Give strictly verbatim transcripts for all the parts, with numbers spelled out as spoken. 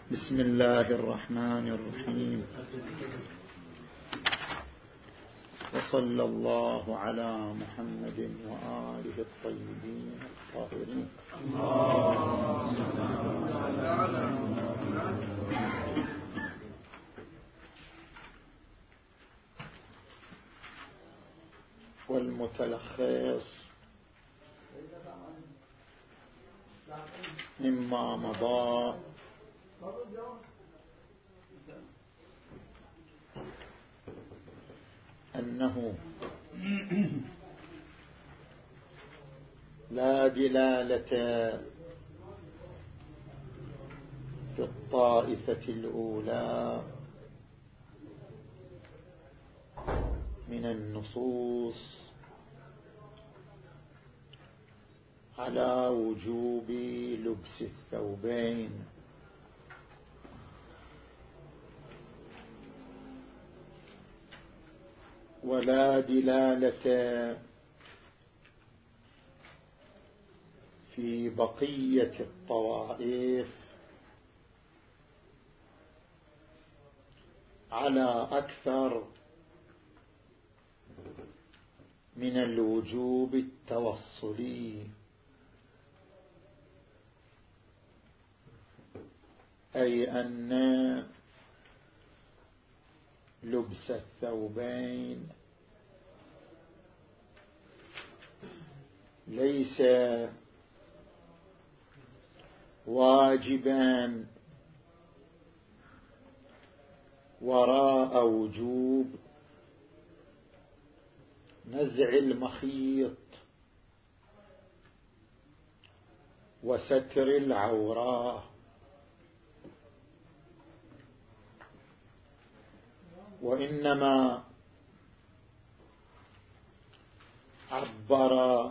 بسم الله الرحمن الرحيم. وصلى الله على محمد وآله الطيبين الطاهرين. والمتلخص مما مضى أنه لا دلالة في الطائفة الأولى من النصوص على وجوب لبس الثوبين، ولا دلالة في بقية الطوائف على أكثر من الوجوب التوصلي، أي أن لبس الثوبين ليس واجبا وراء وجوب نزع المخيط وستر العورة، وإنما عبر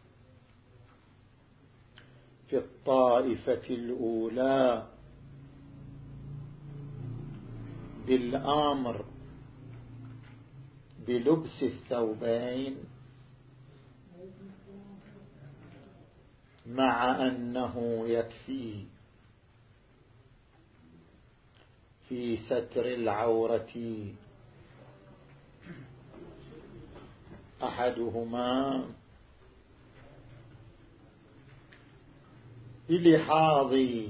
في الطائفة الأولى بالأمر بلبس الثوبين، مع أنه يكفي في ستر العورة أحدهما بلحاظ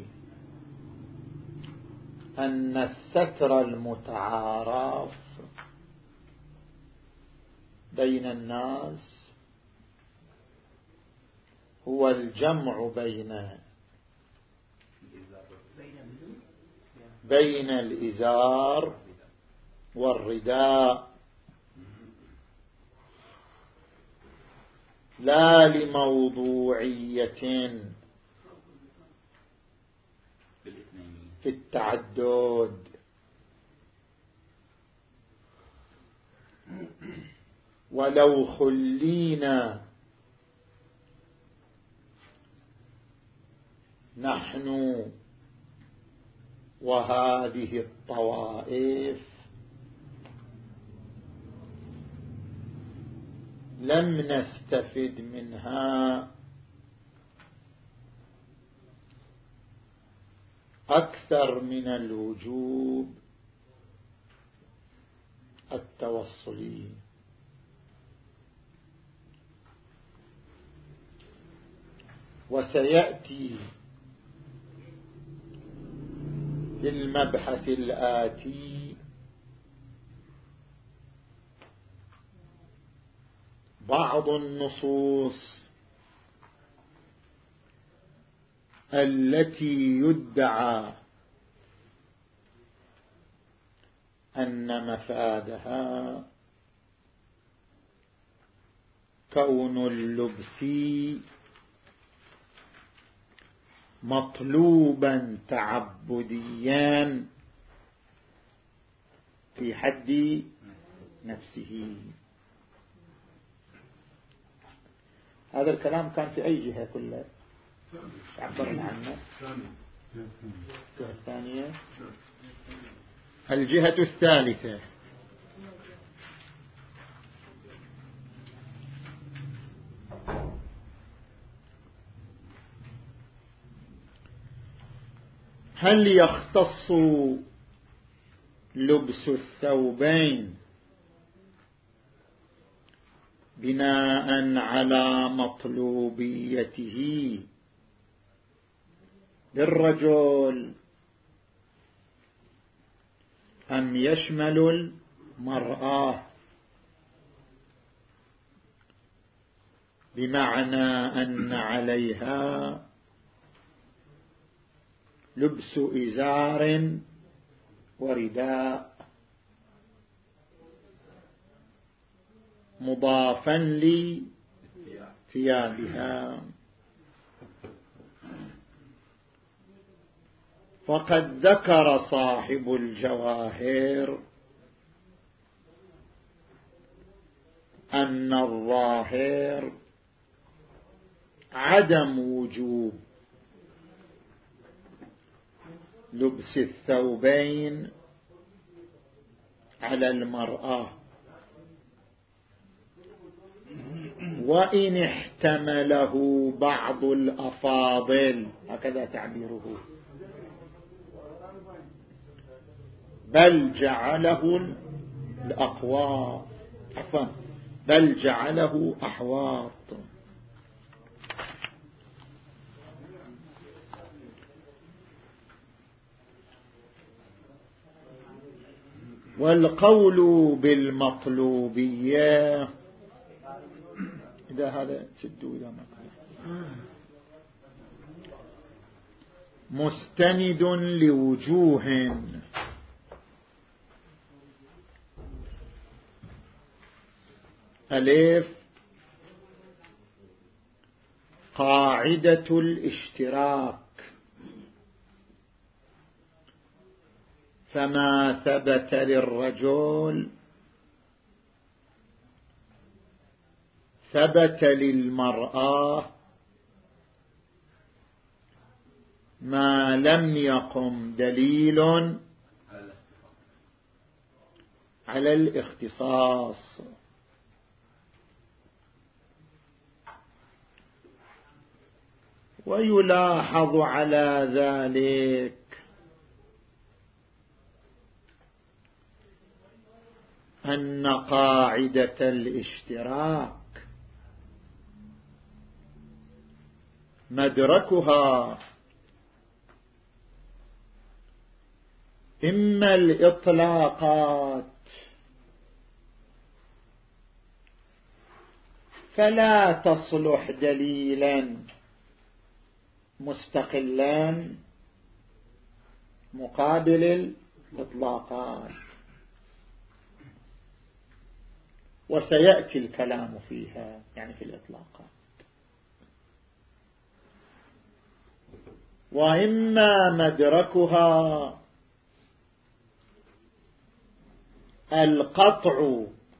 أن الستر المتعارف بين الناس هو الجمع بين بين الإزار والرداء، لا لموضوعية في التعدد. ولو خلينا نحن وهذه الطوائف لم نستفد منها أكثر من الوجوب التوصلي. وسيأتي في المبحث الآتي بعض النصوص التي يدعى أن مفادها كون اللبس مطلوبا تعبديا في حد نفسه. هذا الكلام كان في أي جهة كلها عبرنا عنه؟ الجهة الثانية، الجهة الثالثة هل يختص لبس الثوبين بناء على مطلوبيته بالرجل أم يشمل المرأة بمعنى أن عليها لبس إزار ورداء مضافا لثيابها؟ فقد ذكر صاحب الجواهر أن الظاهر عدم وجوب لبس الثوبين على المرأة، وإن احتمله بعض الأفاضل، هكذا تعبيره، بل جعله الأقوى عفوا بل جعله أحواط. والقول بالمطلوبية إذا هذا سدوا إذا ما مستند لوجوه، ألف قاعدة الاشتراك، فما ثبت للرجل ثبت للمرأة ما لم يقم دليل على الاختصاص. ويلاحظ على ذلك أن قاعدة الاشتراك مدركها إما الإطلاقات فلا تصلح دليلا مستقلا مقابل الإطلاقات، وسيأتي الكلام فيها يعني في الإطلاقات. وإما مدركها القطع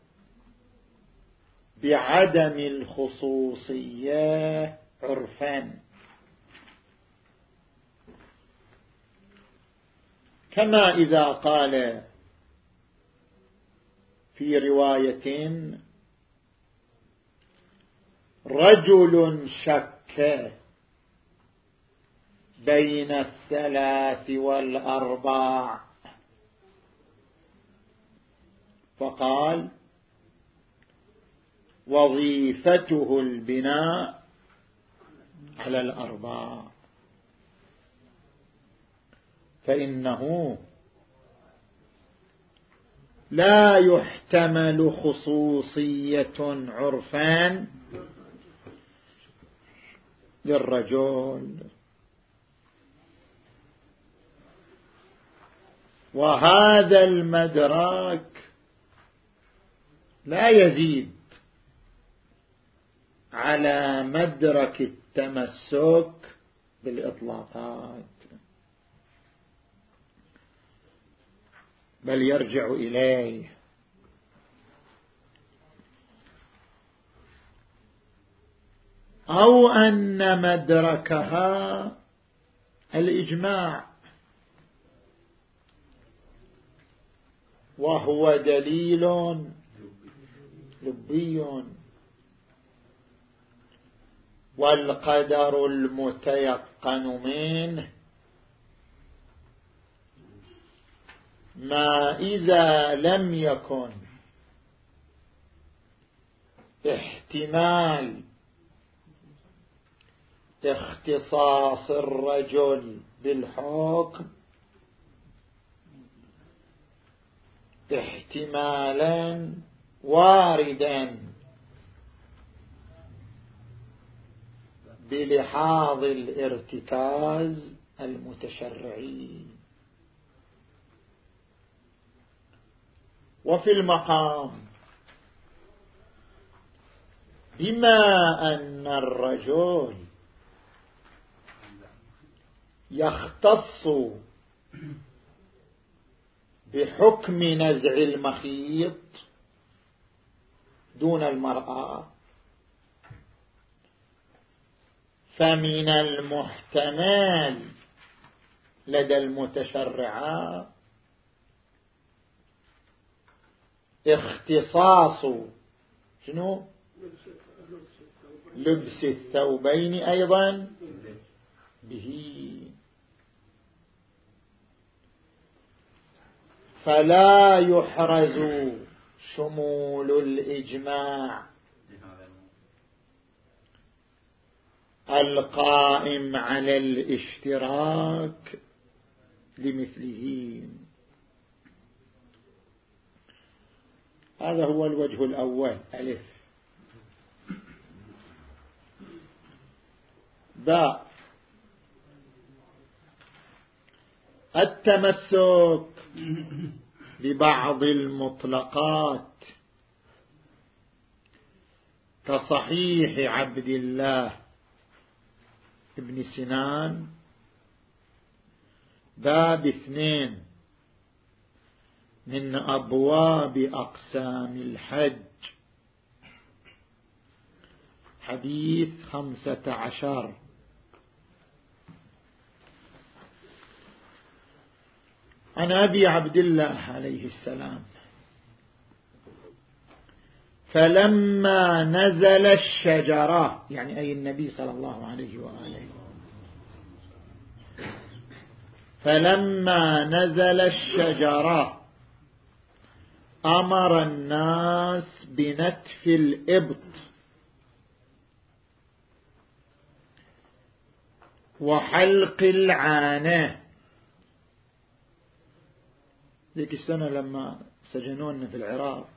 بعدم الخصوصية عرفا، كما إذا قال في رواية رجل شك بين الثلاث والأرباع فقال وظيفته البناء على الأرباع، فإنه لا يحتمل خصوصية عرفان للرجل. وهذا المدراك لا يزيد على مدرك التمسك بالإطلاقات، بل يرجع إليه. أو أن مدركها الإجماع، وهو دليل لبي، والقدر المتيقن منه ما إذا لم يكن احتمال اختصاص الرجل بالحكم احتمالا واردا بلحاظ الارتكاز المتشرعي. وفي المقام بما أن الرجل يختص بحكم نزع المخيط دون المرأة، فمن المحتمل لدى المتشرعة اختصاص شنو لبس الثوبين أيضا به، فلا يحرز شمول الإجماع القائم على الاشتراك لمثله. هذا هو الوجه الأول ألف. باء التمسك ببعض المطلقات كصحيح عبد الله ابن سنان باب اثنين من أبواب أقسام الحج حديث خمسة عشر. عن أبي عبد الله عليه السلام فلما نزل الشجرة، يعني أي النبي صلى الله عليه وآله، فلما نزل الشجرة أمر الناس بنتف الإبط وحلق العانة. ذيك السنة لما سجنونا في العراق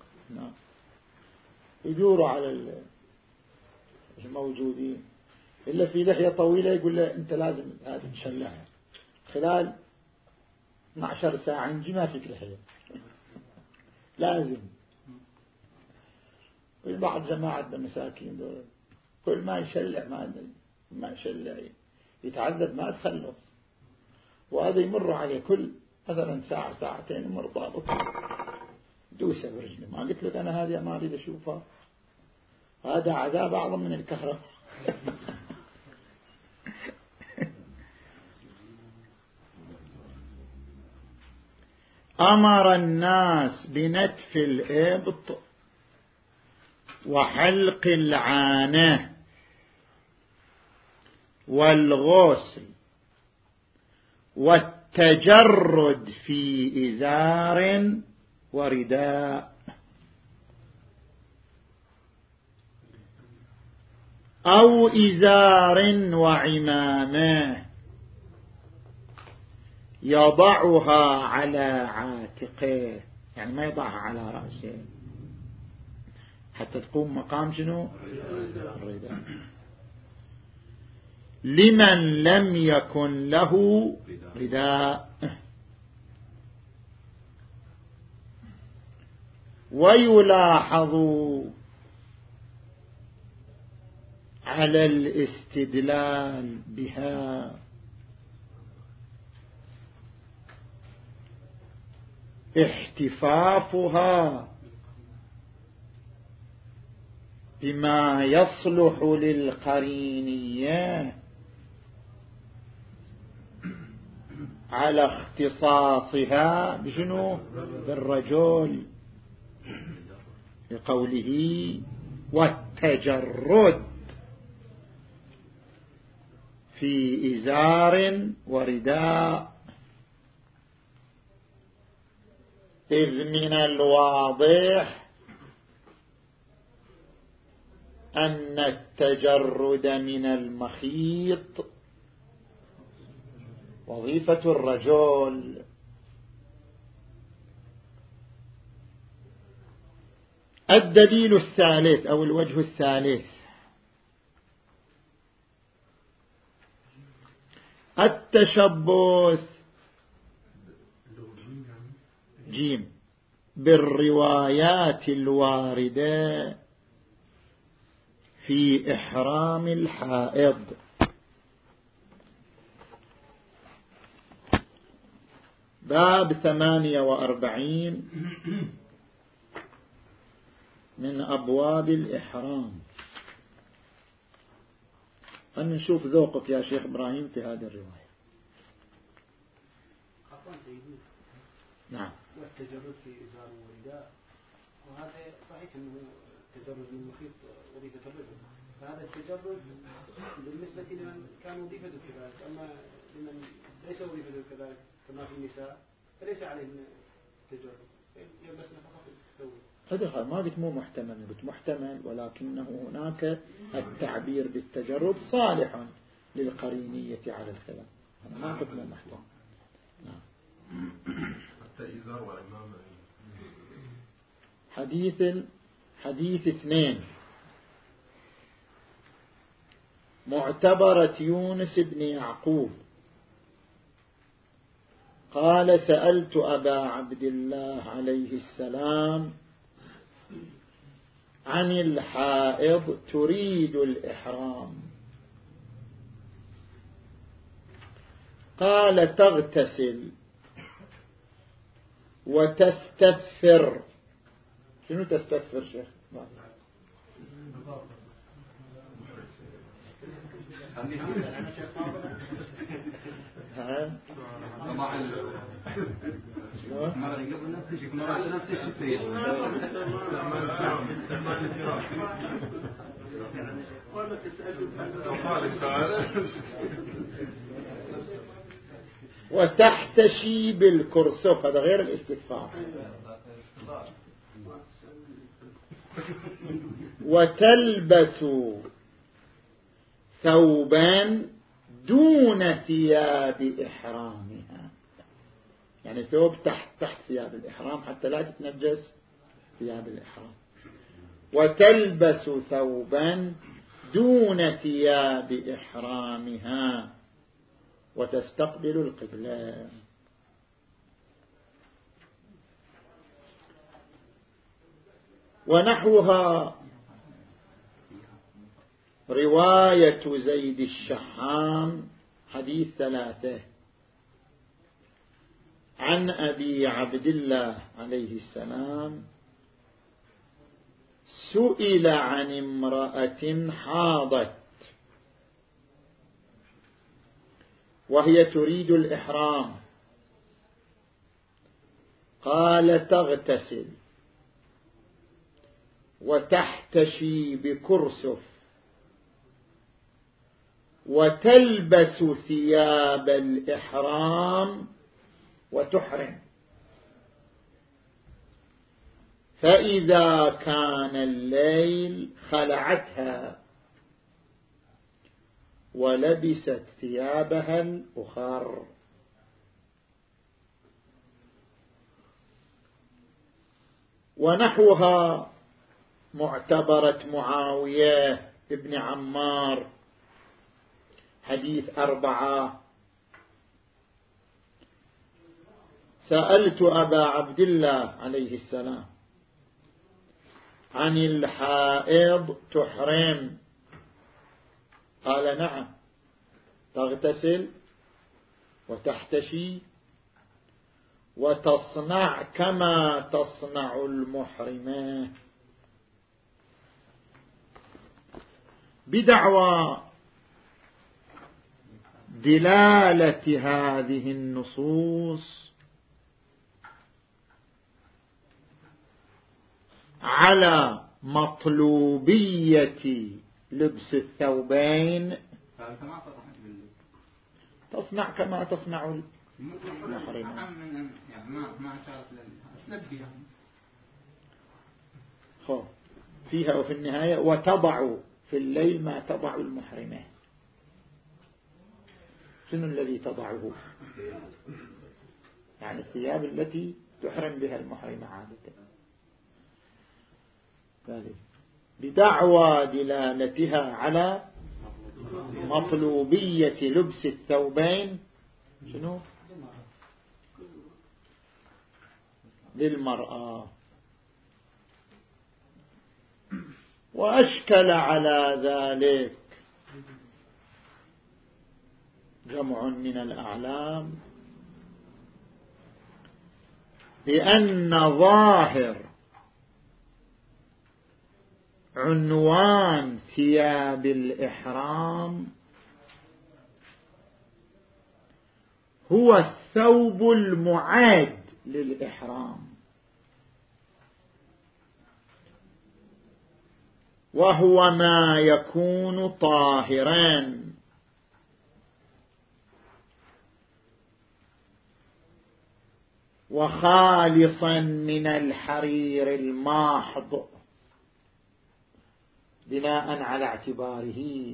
يدوروا على الموجودين إلا في لحية طويلة يقول له أنت لازم هذا تشلها خلال اثنتي عشرة ساعة نجي ما فيك لحية لازم. والبعض جماعة المساكين دول كل ما يشلع ما ما يشلع يتعذب ما تخلص، وهذا يمر عليه كل مثلا ساعة ساعتين يمر ضابط دوسة برجله. ما قلت لك أنا هذه ما أريد أشوفها، هذا عذاب أعظم من الكهرباء. أمر الناس بنتف الإبط وحلق العانة والغسل والتجرد في إزار ورداء أو إزار وعمامة يضعها على عاتقه، يعني ما يضعها على رأسه حتى تقوم مقام شنو الرداء، لمن لم يكن له رداء. ويلاحظ على الاستدلال بها احتفافها بما يصلح للقرينية على اختصاصها بشنو بالرجل، لقوله والتجرد في إزار ورداء. إذ من الواضح أن التجرد من المخيط وظيفة الرجل. الدليل الثالث أو الوجه الثالث: التشبث جيم بالروايات الواردة في إحرام الحائض. باب ثمانية وأربعين من أبواب الإحرام. خلنا نشوف ذوقك يا شيخ إبراهيم في هذه الرواية. نعم. والتجرد في إزار ورداء، وهذا صحيح أنه التجرد من المخيط وظيفة الرجل، فهذا التجرد بالنسبة لمن كان وظيفته كذلك، أما لمن ليس وظيفته كذلك كما في النساء فليس عليهم التجرد، يلبسن فقط الثوب. هذا ما قلت مو محتمل، قلت محتمل، ولكنه هناك التعبير بالتجرد صالح للقرينية على الخلاف. أنا ما قلت مو محتمل. نعم. حديث حديث اثنين: معتبرة يونس بن يعقوب قال: سألت أبا عبد الله عليه السلام عن الحائض تريد الإحرام، قال: تغتسل وتستثفر. شنو تستثفر شيخ؟ ها؟ وتحتشي بالكرسف، هذا غير الاستغفار. وتلبس ثوبا دون ثياب إحرامها، يعني ثوب تحت تحت ثياب الإحرام حتى لا تتنجس ثياب الإحرام. وتلبس ثوبا دون ثياب إحرامها وتستقبل القبلة. ونحوها رواية زيد الشحام حديث ثلاثة عن أبي عبد الله عليه السلام: سئل عن امرأة حاضت وهي تريد الإحرام، قال: تغتسل وتحتشي بكرسف وتلبس ثياب الإحرام وتحرم، فإذا كان الليل خلعتها ولبست ثيابها الأخر. ونحوها معتبرة معاوية ابن عمار حديث أربعة: سألت أبا عبد الله عليه السلام عن الحائض تحرم، قال: نعم، تغتسل وتحتشي وتصنع كما تصنع المحرمة. بدعوى دلالة هذه النصوص على مطلوبية لبس الثوبين، تصنع كما تصنع محرمة. يعني ما ما أشارت للنبي خو فيها وفي النهاية وتضع في الليل ما تضع المحرمة. شنو الذي تضعه؟ يعني الثياب التي تحرم بها المحرمة عادة، بدعوى دلالتها على مطلوبية لبس الثوبين شنو للمرأة. وأشكل على ذلك جمع من الأعلام بأن ظاهر عنوان ثياب الإحرام هو الثوب المعاد للإحرام، وهو ما يكون طاهرا وخالصا من الحرير الماحض بناء على اعتباره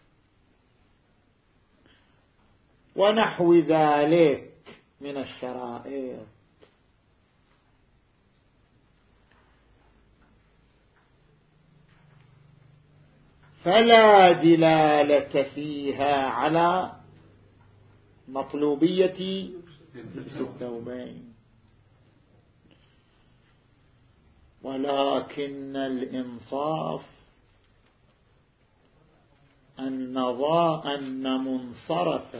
ونحو ذلك من الشرائط. فلا دلالة فيها على مطلوبية لبس الثوبين، ولكن الإنصاف أن أن منصرف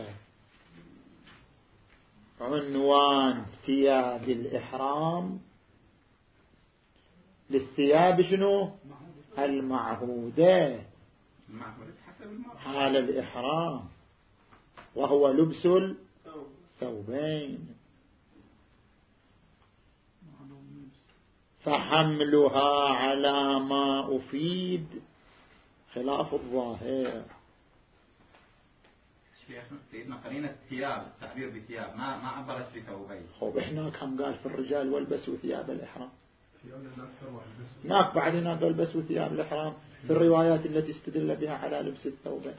عنوان ثياب الإحرام للثياب شنو المعهودة حال الإحرام، وهو لبس الثوبين، فحملها على ما أفيد خلاف الظاهر. سيدنا قرينة الثياب، التعبير بثياب ما ما عبرت بثوبين. خب احنا كم قال في الرجال والبسوا ثياب الإحرام، هناك بعد هناك والبسوا ثياب الإحرام في الروايات التي استدل بها على لبس الثوبين.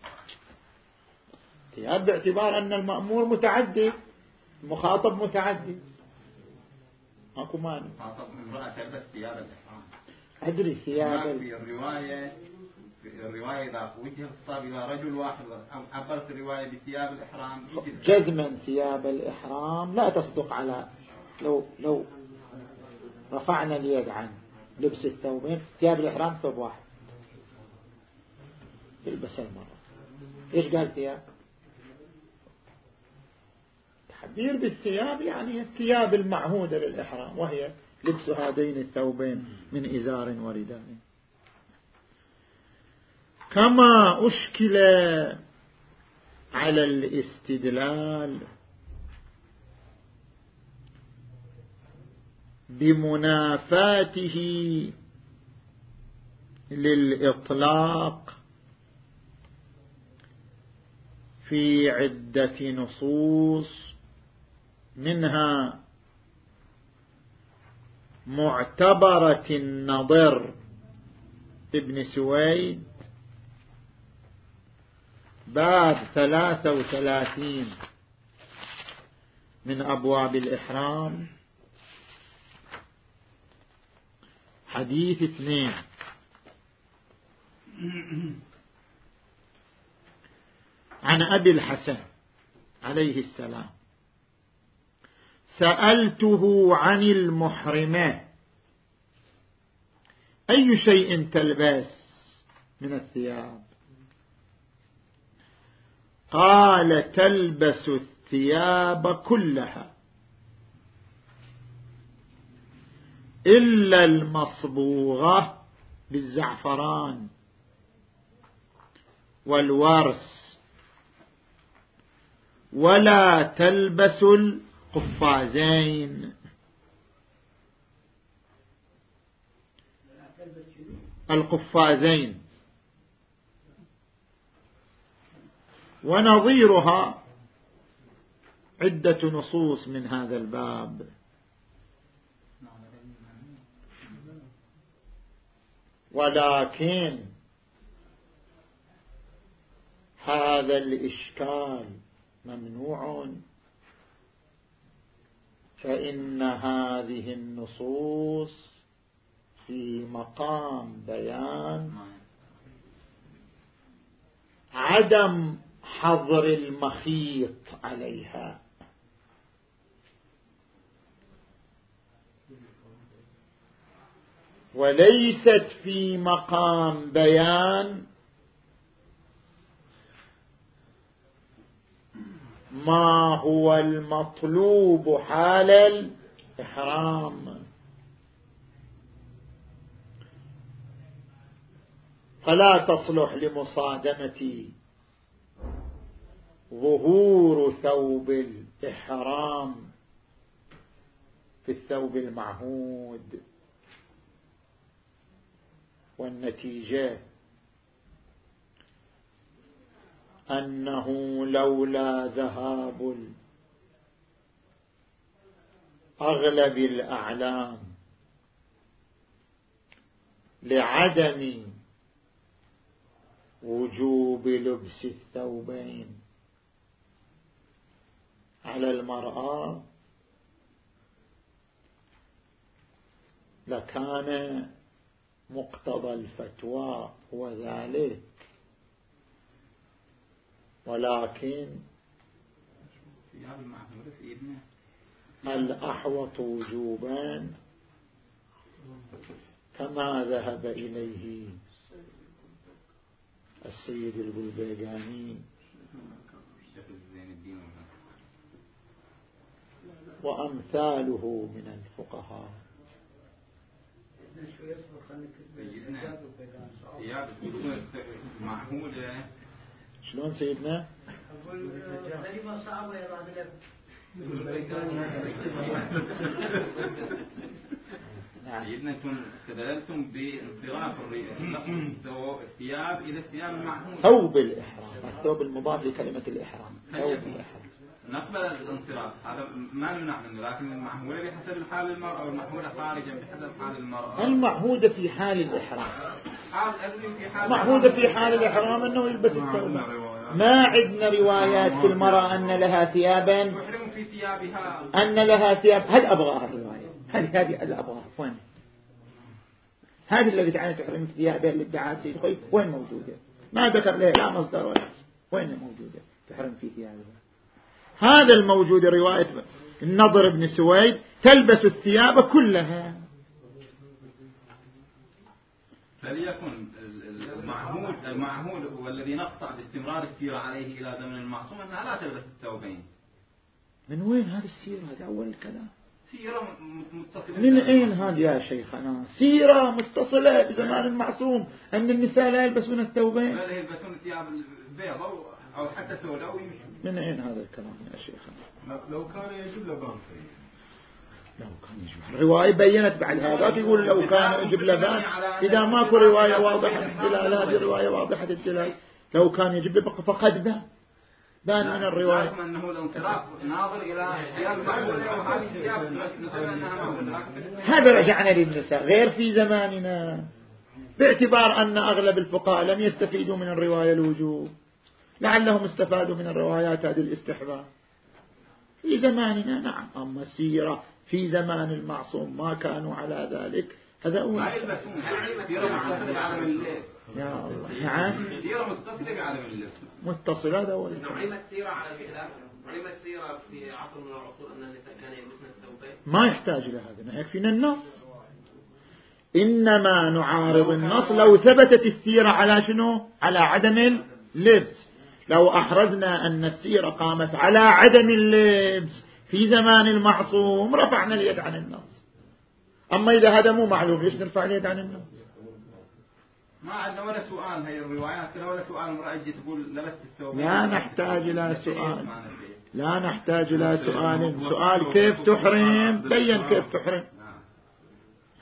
ثياب باعتبار أن المأمور متعدي، المخاطب متعدي، اكو مانع. مخاطب امرأة تلبس ثياب الإحرام. أدري ثياب في الرواية في الرواية إذا وجه الخطاب إلى رجل واحد عبرت الرواية بثياب الإحرام جزما ثياب الإحرام لا تصدق على لو لو رفعنا اليد عن لبس الثوبين. ثياب الإحرام ثوب واحد يلبس المرة. إيش قال ثياب؟ تعبير بالثياب يعني الثياب المعهودة للإحرام، وهي لبس هذين الثوبين من إزار ورداء. كما أشكل على الاستدلال بمنافاته للإطلاق في عدة نصوص، منها معتبرة النضر ابن سويد باب ثلاثة وثلاثين من أبواب الإحرام حديث اثنين عن أبي الحسن عليه السلام: سألته عن المحرمة أي شيء تلبس من الثياب؟ قال: تلبس الثياب كلها إلا المصبوغة بالزعفران والورس، ولا تلبس القفازين. القفازين ونظيرها عدة نصوص من هذا الباب. ولكن هذا الإشكال ممنوع، فإن هذه النصوص في مقام بيان عدم حظر المخيط عليها، وليست في مقام بيان ما هو المطلوب حال الإحرام. فلا تصلح لمصادمة ظهور ثوب الإحرام في الثوب المعهود، والنتيجة أنه لولا ذهاب أغلب الأعلام لعدم وجوب لبس الثوبين على المرأة لكان مقتضى الفتوى هو ذلك، ولكن الأحوط وجوبا كما ذهب إليه السيد البلبيغاني وأمثاله من الفقهاء. شلون سيدنا؟ سيدنا انتم استدللتم بانصراف الثياب الى الثياب المعهوده. ثوب الإحرام، الثوب المضاف لكلمة الإحرام، ثوب الإحرام. نقبل الانصراف هذا ما نمنع منه، لكن المعهودة بحسب حال المرأة أو المعهودة خارجا بحسب حال المرأة. المعهودة في حال الإحرام، حال في حال معهودة في حال الإحرام أنه يلبس الثوب. ما عندنا روايات في المرأة أن لها ثيابا تحرم في ثيابها، أن لها ثياب. هل أبغاها الرواية؟ هذه هذه اللي أبغاها وين؟ هذه اللي تعالى تحرم في ثيابها اللي ادعاها سيد خوي وين موجودة؟ ما ذكر لها لا مصدر ولا وين موجودة تحرم في ثيابها. هذا الموجود رواية النضر بن سويد تلبس الثياب كلها. فليكن المعهود المعهود والذي نقطع باستمرار السيرة عليه إلى زمن المعصوم أنها لا تلبس الثوبين. من وين هذه السيرة؟ هذا أول الكلام. سيرة متصلة. من أين هذا يا شيخنا؟ سيرة متصلة بزمان المعصوم أن النساء لا يلبسون الثوبين. لا يلبسون الثياب البيضاء أو حتى سوداء ويمشون. من أين هذا الكلام يا شيخنا؟ لو كان يجب لبان. لو كان يجب. الرواية بينت بعد هذا يقول لو كان يجب لبان. إذا ماكو رواية واضحة الدلالة، هذه رواية واضحة الدلالة. لو كان يجب لبان فقد بان بان من الرواية. أنه الانصراف ناظر إلى ثياب المعهودة وهذه ثياب مثل أنها معهودة. هذا رجعنا للنساء غير في زماننا، باعتبار أن أغلب الفقهاء لم يستفيدوا من الرواية الوجوب، لعلهم استفادوا من الروايات هذه الاستحباب. في زماننا نعم، أما السيرة في زمان المعصوم ما كانوا على ذلك. هذا أول. ما يلبسون سيرة متصلة بعدم اللبس. يا الله نعم. سيرة متصلة بعدم اللبس. متصلة هذا أول. علمت سيرة على الخلاف، علمت سيرة في عصر من العصور أن النساء كانوا يلبسن الثوبين. ما يحتاج إلى هذا، ما يكفينا النص. إنما نعارض النص لو ثبتت السيرة على شنو؟ على عدم اللبس. لو أحرزنا أن السيرة قامت على عدم اللبس في زمان المعصوم رفعنا اليد عن النص. أما إذا هذا مو معلوم ليش نرفع اليد عن النص؟ ما عندنا ولا سؤال. هي الروايات كلها ولا سؤال. امرأة تجي تقول لبست الثوب. لا نحتاج إلى سؤال، لا نحتاج إلى سؤال. سؤال كيف تحرم؟ بين كيف تحرم.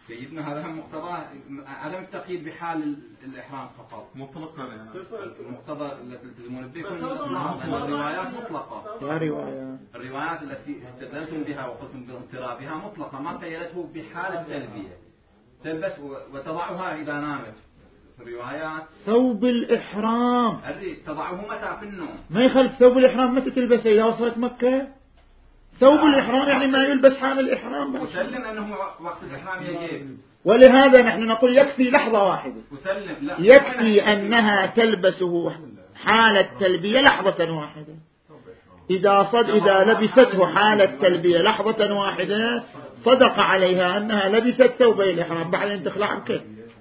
سيدنا هذا هم مقتضى عدم التقييد بحال الإحرام فقط مطلقا مقتضى التي تلزمون به الروايات مطلقة. لا رواية الروايات التي استدلتم بها وقلتم باضطرابها مطلقة ما قيدته بحال التلبية تلبس وتضعها إذا نامت. في الروايات ثوب الإحرام تضعه متى في النوم ما يخلف ثوب الإحرام متى تلبسه إذا وصلت مكة. ثوب الإحرام يعني ما يلبس حال الإحرام. وسلم أنه وقت الإحرام يجب. ولهذا نحن نقول يكفي لحظة واحدة. وسلم لا. يكفي أنها تلبسه حال التلبية لحظة واحدة. إذا صد إذا لبسته حال التلبية لحظة واحدة صدق عليها أنها لبست ثوبي الإحرام بعدين تخلع بكيف.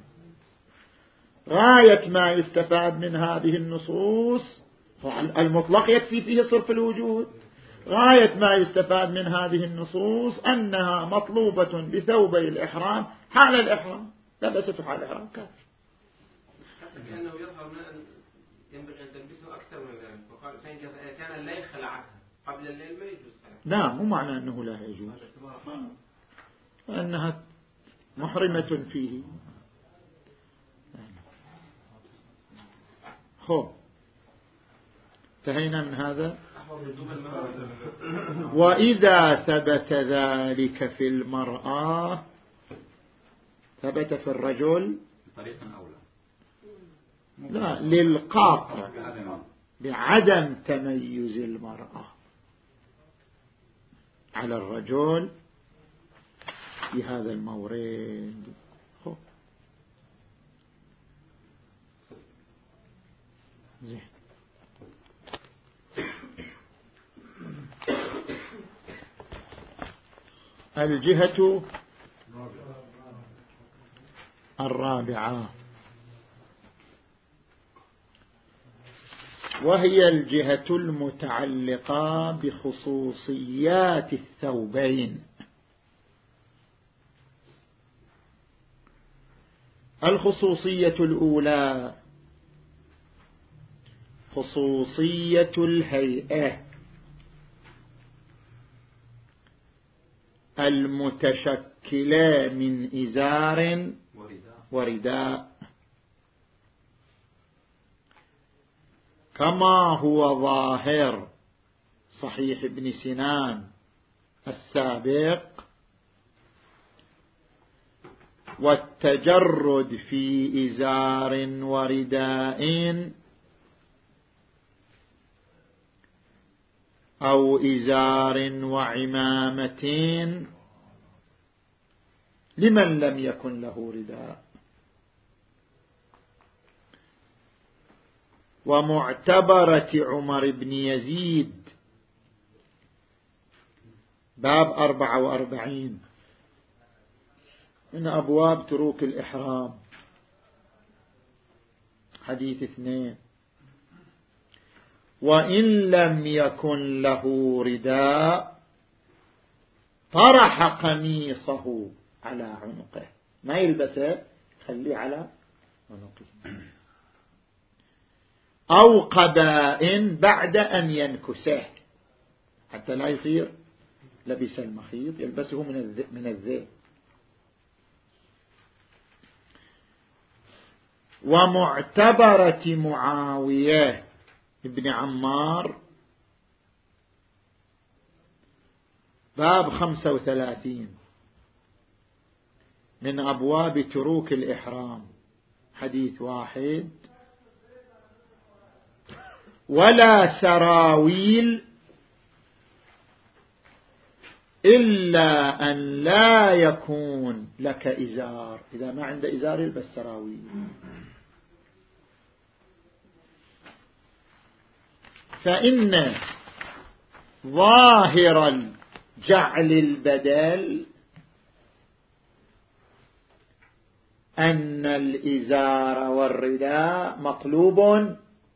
غاية ما يستفاد من هذه النصوص المطلق يكفي فيه صرف الوجود. غاية ما يستفاد من هذه النصوص أنها مطلوبة بثوبي الإحرام حال الإحرام. لبسته حال الإحرام كافر. حتى كأنه يظهر أن ينبغي أن تلبسه أكثر من ذلك. وقال فإن كان الليل خلعها قبل الليل ما يجوز خلعها. لا مو معنى أنه لا يجوز أنها محرمة فيه. خب انتهينا من هذا. وإذا ثبت ذلك في المرأة ثبت في الرجل طريقا أولى لا للقاطع بعدم تميز المرأة على الرجل في هذا المورد. زين. الجهة الرابعة وهي الجهة المتعلقة بخصوصيات الثوبين. الخصوصية الأولى خصوصية الهيئة المتشكلة من إزار ورداء كما هو ظاهر صحيح ابن سنان السابق، والتجرد في إزار ورداء أو إزار وعمامة لمن لم يكن له رداء. ومعتبرة عمر بن يزيد باب أربعة وأربعين من أبواب تروك الإحرام حديث اثنين: وإن لم يكن له رداء طرح قميصه على عنقه، ما يلبسه خليه على عنقه، أو قباء بعد أن ينكسه حتى لا يصير لبس المخيط، يلبسه من الذيل. ومعتبرة معاوية ابن عمار باب خمسة وثلاثين من أبواب تروك الإحرام حديث واحد: ولا سراويل إلا أن لا يكون لك إزار، إذا ما عنده إزار يلبس سراويل. فإن ظاهر جعل البدل أن الإزار والرداء مطلوب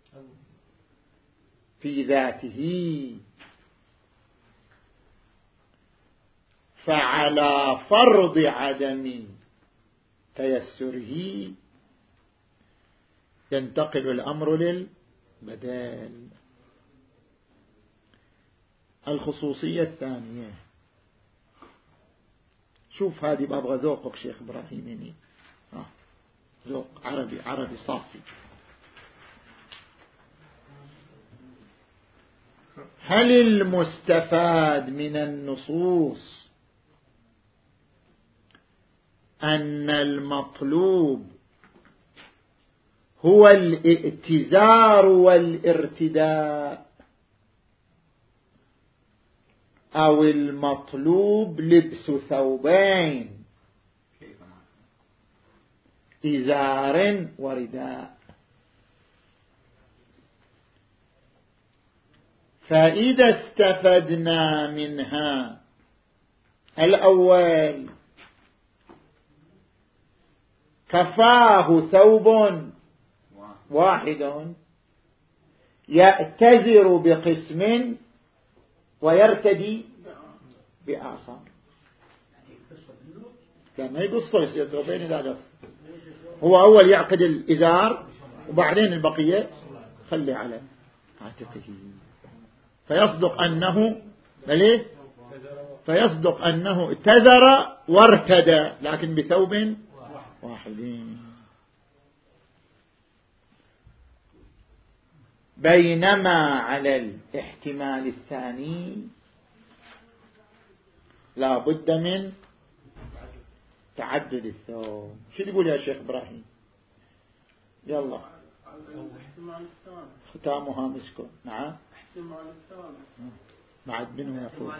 في ذاته، فعلى فرض عدم تيسره ينتقل الأمر للبدل. الخصوصية الثانية شوف هذه بأبغى ذوقك شيخ إبراهيم هني آه. ذوق عربي عربي صافي. هل المستفاد من النصوص أن المطلوب هو الائتزار والارتداء، أو المطلوب لبس ثوبين إزار ورداء؟ فإذا استفدنا منها الأول كفاه ثوب واحد يأتزر بقسم ويرتدي بآخر، لما يقصه يصير ثوبين لا قص، هو أول يعقد الإزار وبعدين البقية خلي على عاتقه، فيصدق أنه بليه فيصدق أنه اتزر وارتدى لكن بثوب واحد. بينما على الاحتمال الثاني لا بد من تعدد الثوب. شو يقول يا شيخ إبراهيم؟ يلا ختامها مسكن. نعم معد منه يقول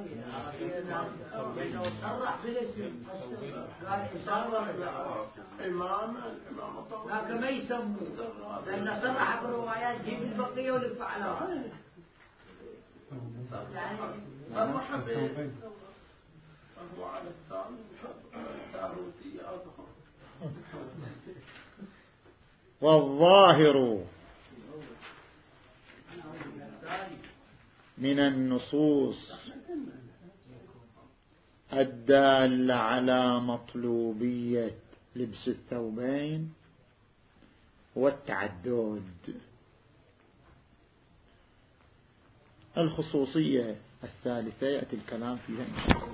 لكن ما يسموه لأن صرح بالروايات جيب البقية والفعلات يعني صرح بالروايات على الثاني والظاهر من النصوص الدالة على مطلوبية لبس الثوبين والتعدد. الخصوصية الثالثة يأتي الكلام فيها.